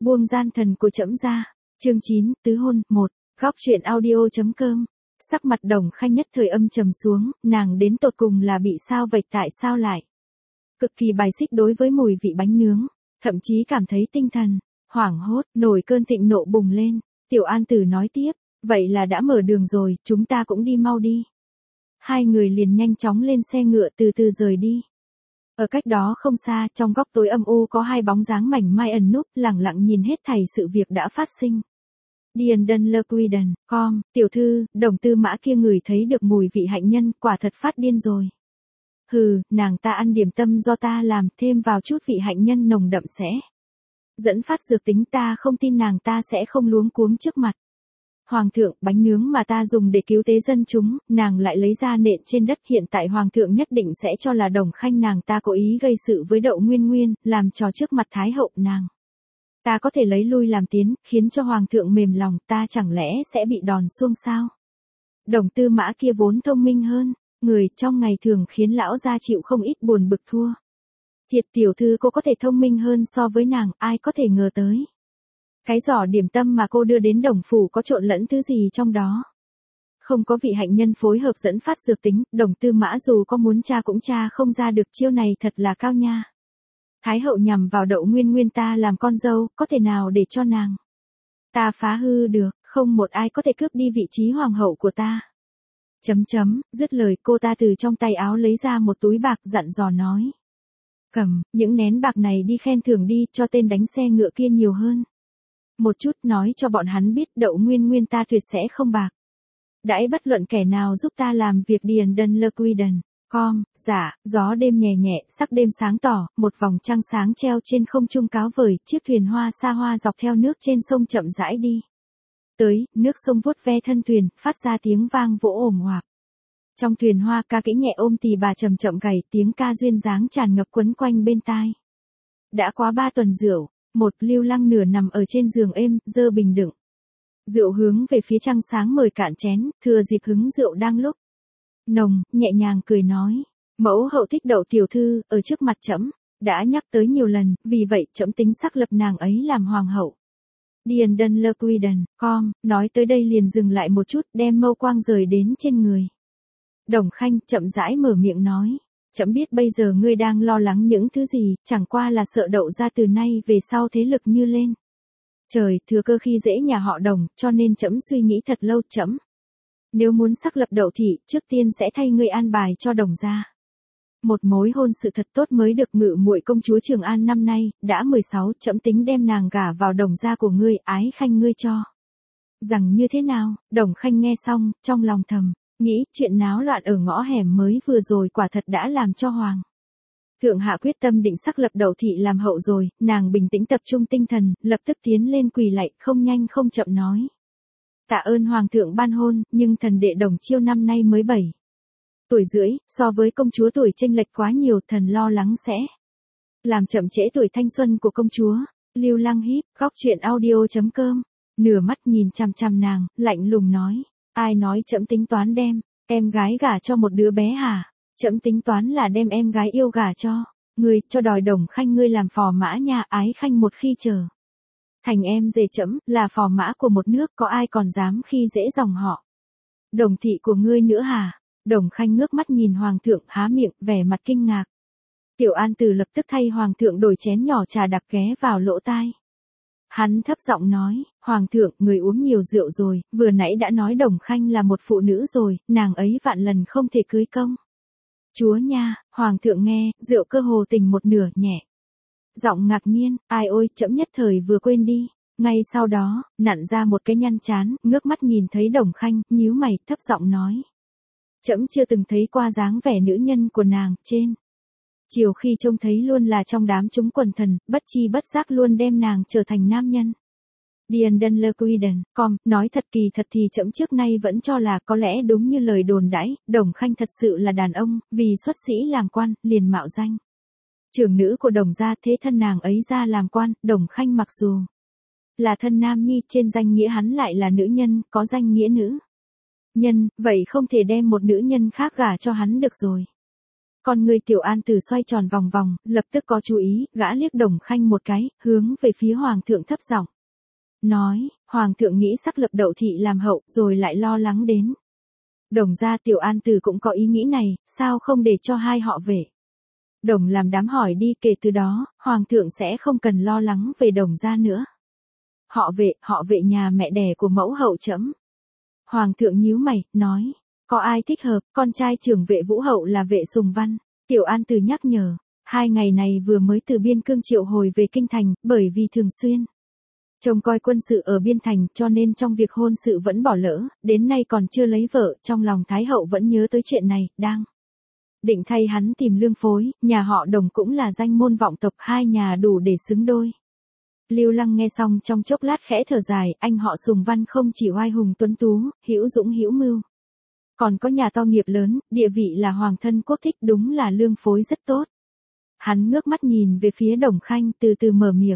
Buông gian thần của trẫm ra. Chương 9, tứ hôn, 1. Góc truyện audio.com. Sắc mặt Đồng Khanh nhất thời âm trầm xuống, nàng đến tột cùng là bị sao vậy, tại sao lại cực kỳ bài xích đối với mùi vị bánh nướng, thậm chí cảm thấy tinh thần hoảng hốt, nổi cơn thịnh nộ bùng lên. Tiểu An Tử nói tiếp, vậy là đã mở đường rồi, chúng ta cũng đi mau đi. Hai người liền nhanh chóng lên xe ngựa từ từ rời đi. Ở cách đó không xa, trong góc tối âm u có hai bóng dáng mảnh mai ẩn núp, lẳng lặng nhìn hết thảy sự việc đã phát sinh. Điền Đân Lơ Quy Đần, tiểu thư, Đồng Tư Mã kia ngửi thấy được mùi vị hạnh nhân, quả thật phát điên rồi. Hừ, nàng ta ăn điểm tâm do ta làm, thêm vào chút vị hạnh nhân nồng đậm sẽ dẫn phát dược tính, ta không tin nàng ta sẽ không luống cuống trước mặt. Hoàng thượng, bánh nướng mà ta dùng để cứu tế dân chúng, nàng lại lấy ra nện trên đất, hiện tại hoàng thượng nhất định sẽ cho là Đồng Khanh nàng ta cố ý gây sự với Đậu Nguyên Nguyên, làm trò trước mặt Thái hậu nàng. Ta có thể lấy lui làm tiến, khiến cho hoàng thượng mềm lòng, ta chẳng lẽ sẽ bị đòn xuông sao? Đồng Tư Mã kia vốn thông minh hơn người, trong ngày thường khiến lão gia chịu không ít buồn bực thua. Thiệt tiểu thư, cô có thể thông minh hơn so với nàng, ai có thể ngờ tới. Cái giỏ điểm tâm mà cô đưa đến Đồng phủ có trộn lẫn thứ gì trong đó? Không có vị hạnh nhân phối hợp dẫn phát dược tính, Đồng Tư Mã dù có muốn tra cũng tra không ra được, chiêu này thật là cao nha. Thái hậu nhằm vào Đậu Nguyên Nguyên ta làm con dâu, có thể nào để cho nàng ta phá hư được, không một ai có thể cướp đi vị trí hoàng hậu của ta. Dứt lời cô ta từ trong tay áo lấy ra một túi bạc, dặn dò nói. Cầm, những nén bạc này đi khen thưởng đi, cho tên đánh xe ngựa kia nhiều hơn một chút, nói cho bọn hắn biết Đậu Nguyên Nguyên ta tuyệt sẽ không bạc đãi bất luận kẻ nào giúp ta làm việc. Điền Đân Lơ Quy Đần. Dạ, gió đêm nhẹ nhẹ, sắc đêm sáng tỏ, một vòng trăng sáng treo trên không trung cáo vời, chiếc thuyền hoa xa hoa dọc theo nước trên sông chậm rãi đi tới, nước sông vuốt ve thân thuyền, phát ra tiếng vang vỗ ồm oạp. Trong thuyền hoa ca kỹ nhẹ ôm tỳ bà chậm chậm gảy, tiếng ca duyên dáng tràn ngập quấn quanh bên tai. Đã quá 3 tuần rượu, một Lưu Lăng nửa nằm ở trên giường êm, dơ bình đựng rượu hướng về phía trăng sáng mời cạn chén, thừa dịp hứng rượu đang lúc nồng, nhẹ nhàng cười nói, mẫu hậu thích Đậu tiểu thư, ở trước mặt trẫm đã nhắc tới nhiều lần, vì vậy trẫm tính xác lập nàng ấy làm hoàng hậu. Điền Đân Lơ Quy Đần, nói tới đây liền dừng lại một chút, đem mâu quang rời đến trên người Đồng Khanh, chậm rãi mở miệng nói, trẫm biết bây giờ ngươi đang lo lắng những thứ gì, chẳng qua là sợ Đậu gia từ nay về sau thế lực như lên trời, thừa cơ khi dễ nhà họ Đồng, cho nên trẫm suy nghĩ thật lâu. Trẫm nếu muốn xác lập Đậu thị, trước tiên sẽ thay ngươi an bài cho Đồng gia một mối hôn sự thật tốt mới được. Ngự muội công chúa Trường An năm nay đã 16, trẫm tính đem nàng gả vào Đồng gia của ngươi, Ái Khanh ngươi cho rằng như thế nào? Đồng Khanh nghe xong, trong lòng thầm nghĩ, chuyện náo loạn ở ngõ hẻm mới vừa rồi quả thật đã làm cho hoàng thượng hạ quyết tâm định xác lập Đậu thị làm hậu rồi. Nàng bình tĩnh tập trung tinh thần, lập tức tiến lên quỳ lạy, không nhanh không chậm nói, tạ ơn hoàng thượng ban hôn, nhưng thần đệ Đồng Chiêu năm nay mới 7 tuổi rưỡi, so với công chúa tuổi chênh lệch quá nhiều, thần lo lắng sẽ làm chậm trễ tuổi thanh xuân của công chúa. Lưu Lăng híp, góc truyện audio.com, nửa mắt nhìn chằm chằm nàng, lạnh lùng nói, ai nói trẫm tính toán đem em gái gả cho một đứa bé hả? Trẫm tính toán là đem em gái yêu gả cho ngươi, cho đòi Đồng Khanh ngươi làm phò mã nha. Ái Khanh một khi trở thành em rể trẫm, là phò mã của một nước, có ai còn dám khi dễ dòng họ Đồng thị của ngươi nữa hả? Đồng Khanh ngước mắt nhìn hoàng thượng, há miệng, vẻ mặt kinh ngạc. Tiểu An Tử lập tức thay hoàng thượng đổi chén nhỏ trà đặc ghé vào lỗ tai. Hắn thấp giọng nói, hoàng thượng, người uống nhiều rượu rồi, vừa nãy đã nói Đồng Khanh là một phụ nữ rồi, nàng ấy vạn lần không thể cưới công chúa nha. Hoàng thượng nghe, rượu cơ hồ tỉnh một nửa, nhẹ giọng ngạc nhiên, ai ôi, trẫm nhất thời vừa quên đi. Ngay sau đó, nặn ra một cái nhăn chán, ngước mắt nhìn thấy Đồng Khanh, nhíu mày, thấp giọng nói, trẫm chưa từng thấy qua dáng vẻ nữ nhân của nàng, trên chiều khi trông thấy luôn là trong đám chúng quần thần, bất chi bất giác luôn đem nàng trở thành nam nhân. Điền Đân Lơ Quy Đần, nói thật, kỳ thật thì trẫm trước nay vẫn cho là có lẽ đúng như lời đồn đãi, Đồng Khanh thật sự là đàn ông, vì xuất sĩ làm quan, liền mạo danh trưởng nữ của Đồng gia, thế thân nàng ấy ra làm quan. Đồng Khanh mặc dù là thân nam nhi, trên danh nghĩa hắn lại là nữ nhân, có danh nghĩa nữ nhân, vậy không thể đem một nữ nhân khác gả cho hắn được rồi. Con người Tiểu An Tử xoay tròn vòng vòng, lập tức có chú ý, gã liếc Đồng Khanh một cái, hướng về phía Hoàng thượng thấp giọng. Nói, Hoàng thượng nghĩ sắc lập Đậu thị làm hậu, rồi lại lo lắng đến. Đồng gia Tiểu An Tử cũng có ý nghĩ này, sao không để cho hai họ về. Đồng làm đám hỏi đi, kể từ đó, Hoàng thượng sẽ không cần lo lắng về Đồng gia nữa. Họ vệ nhà mẹ đẻ của mẫu hậu trẫm. Hoàng thượng nhíu mày, nói, có ai thích hợp, con trai trưởng vệ Vũ hậu là vệ Sùng Văn. Tiểu An Tử nhắc nhở, 2 ngày này vừa mới từ biên cương triệu hồi về kinh thành, bởi vì thường xuyên trông coi quân sự ở biên thành, cho nên trong việc hôn sự vẫn bỏ lỡ, đến nay còn chưa lấy vợ, trong lòng Thái hậu vẫn nhớ tới chuyện này, đang định thay hắn tìm lương phối, nhà họ Đồng cũng là danh môn vọng tộc, hai nhà đủ để xứng đôi. Lưu Lăng nghe xong trong chốc lát khẽ thở dài, anh họ Sùng Văn không chỉ oai hùng tuấn tú, hữu dũng hữu mưu, còn có nhà to nghiệp lớn, địa vị là hoàng thân quốc thích, đúng là lương phối rất tốt. Hắn ngước mắt nhìn về phía Đồng Khanh, từ từ mở miệng.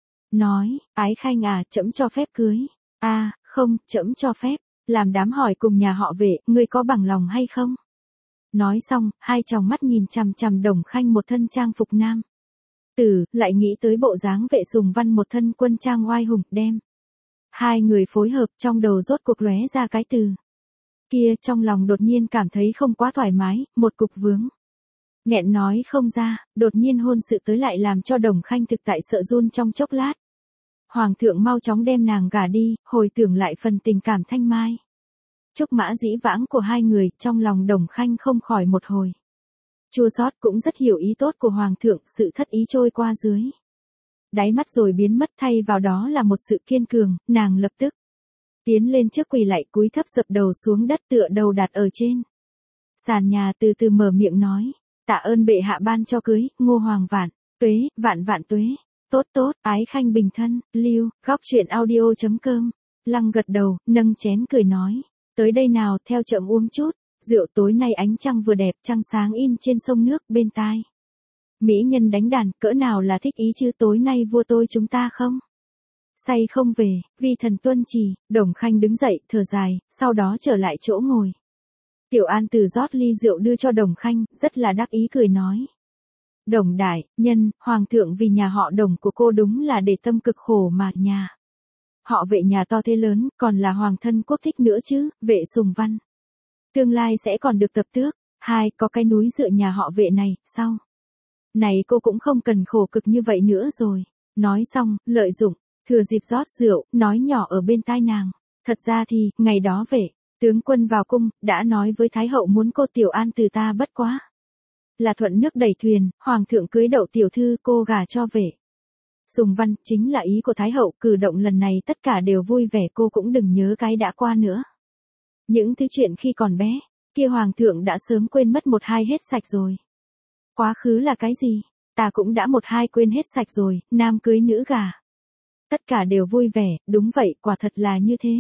Nói, Ái Khanh à, trẫm cho phép cưới. Không, trẫm cho phép. Làm đám hỏi cùng nhà họ Vệ, ngươi có bằng lòng hay không? Nói xong, hai tròng mắt nhìn chằm chằm Đồng Khanh một thân trang phục nam tử, lại nghĩ tới bộ dáng vệ Sùng Văn một thân quân trang oai hùng, đem hai người phối hợp, trong đầu rốt cuộc lóe ra cái từ kia, trong lòng đột nhiên cảm thấy không quá thoải mái, một cục vướng. Nghẹn nói không ra, đột nhiên hôn sự tới lại làm cho Đồng Khanh thực tại sợ run trong chốc lát. Hoàng thượng mau chóng đem nàng gả đi, hồi tưởng lại phần tình cảm thanh mai trúc mã dĩ vãng của hai người, trong lòng Đồng Khanh không khỏi một hồi chua xót, cũng rất hiểu ý tốt của Hoàng thượng, sự thất ý trôi qua dưới đáy mắt rồi biến mất, thay vào đó là một sự kiên cường, nàng lập tức tiến lên trước quỳ lạy, cúi thấp dập đầu xuống đất, tựa đầu đặt ở trên sàn nhà, từ từ mở miệng nói, tạ ơn bệ hạ ban cho cưới, Ngô Hoàng tuế, vạn tuế. Tốt, Ái Khanh bình thân. Lưu, góc truyện audio.com. Lăng gật đầu, nâng chén cười nói, tới đây nào, theo chậm uống chút rượu, tối nay ánh trăng vừa đẹp, trăng sáng in trên sông nước, bên tai mỹ nhân đánh đàn, cỡ nào là thích ý chứ, tối nay vua tôi chúng ta không say không về, vi thần tuân chỉ. Đồng Khanh đứng dậy, thở dài, sau đó trở lại chỗ ngồi. Tiểu An Tử rót ly rượu đưa cho Đồng Khanh, rất là đắc ý cười nói, Đồng đại nhân, Hoàng thượng vì nhà họ Đồng của cô đúng là để tâm cực khổ mà, nhà họ Vệ nhà to thế lớn, còn là hoàng thân quốc thích nữa chứ, vệ Sùng Văn tương lai sẽ còn được tập tước. Có cái núi dựa nhà họ Vệ này, sau này cô cũng không cần khổ cực như vậy nữa rồi. Nói xong, lợi dụng thừa dịp rót rượu, nói nhỏ ở bên tai nàng, thật ra thì ngày đó Vệ tướng quân vào cung, đã nói với Thái hậu muốn cô Tiểu An Tử ta bất quá là thuận nước đẩy thuyền, Hoàng thượng cưới Đậu tiểu thư, cô gả cho Vệ Sùng Văn, chính là ý của Thái hậu, cử động lần này tất cả đều vui vẻ, cô cũng đừng nhớ cái đã qua nữa. Những thứ chuyện khi còn bé, kia Hoàng thượng đã sớm quên mất một hai hết sạch rồi. Quá khứ là cái gì? Ta cũng đã một hai quên hết sạch rồi, nam cưới nữ gả. Tất cả đều vui vẻ, đúng vậy, quả thật là như thế.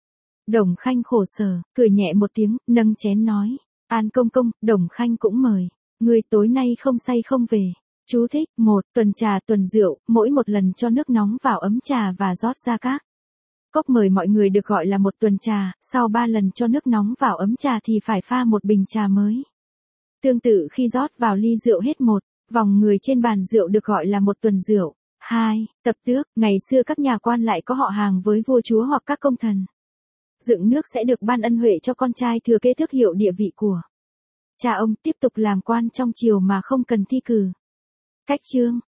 Đồng Khanh khổ sở, cười nhẹ một tiếng, nâng chén nói, An công công, Đồng Khanh cũng mời. Người tối nay không say không về. Chú thích, 1. Tuần trà tuần rượu, mỗi một lần cho nước nóng vào ấm trà và rót ra các cốc mời mọi người được gọi là một tuần trà, sau 3 lần cho nước nóng vào ấm trà thì phải pha một bình trà mới. Tương tự khi rót vào ly rượu hết một vòng người trên bàn rượu được gọi là một tuần rượu. 2. Tập tước, ngày xưa các nhà quan lại có họ hàng với vua chúa hoặc các công thần. Dựng nước sẽ được ban ân huệ cho con trai thừa kế tước hiệu địa vị của cha ông, tiếp tục làm quan trong triều mà không cần thi cử. Cách chương